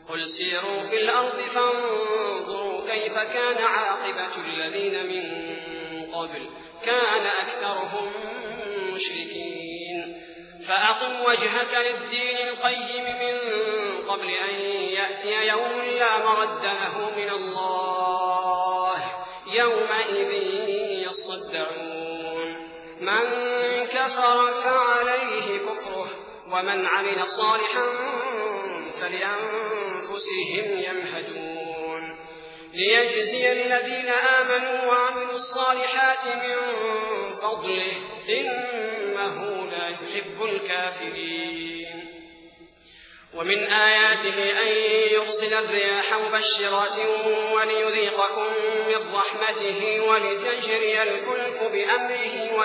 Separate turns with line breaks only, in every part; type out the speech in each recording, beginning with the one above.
قل سيروا في الأرض فانظروا كيف كان عاقبة الذين من قبل كان أكثرهم مشركين فأقم وجهك للدين القيم من قبل أن يأتي يوم لا مرد له من الله يومئذ يصدعون من كفر فعليه كفره ومن عمل صالحا فلأنفسهم يمهدون ليجزي الذين آمنوا وعملوا الصالحات من فضله إنه لا يحب الكافرين ومن آياته أن يرسل الرياح مبشرات وليذيقكم من رحمته ولتجري الفلك بأمره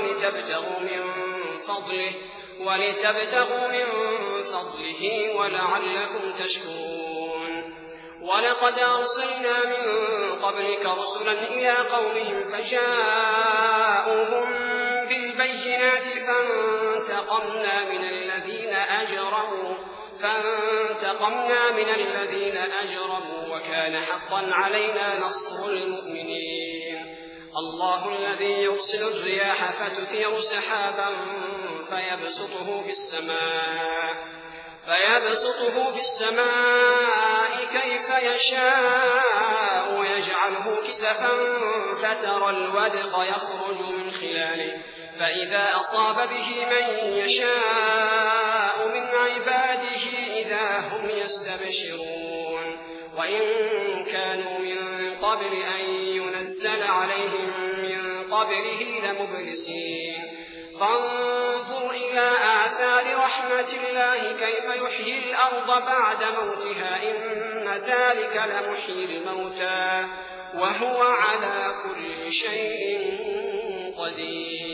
ولتبتغوا من فضله ولعلكم تشكرون ولقد أرسلنا من قبلك رسلا إلى قومهم فجاءوهم بالبينات فانتقمنا من الذين أجرموا وكان حقا علينا نصر المؤمنين الله الذي يرسل الرياح فتثير سحابا فيبسطه في السماء كيف يشاء ويجعله كسفا فترى الودق يخرج من خلاله فإذا أصاب به من يشاء من عباده إذا هم يستبشرون وإن كانوا من قبل أن ينزل عليهم من قبله لمبلسين فانظر إلى آثار رحمة الله كيف يحيي الأرض بعد موتها إن ذلك لمحيي الموتى وهو على كل شيء قدير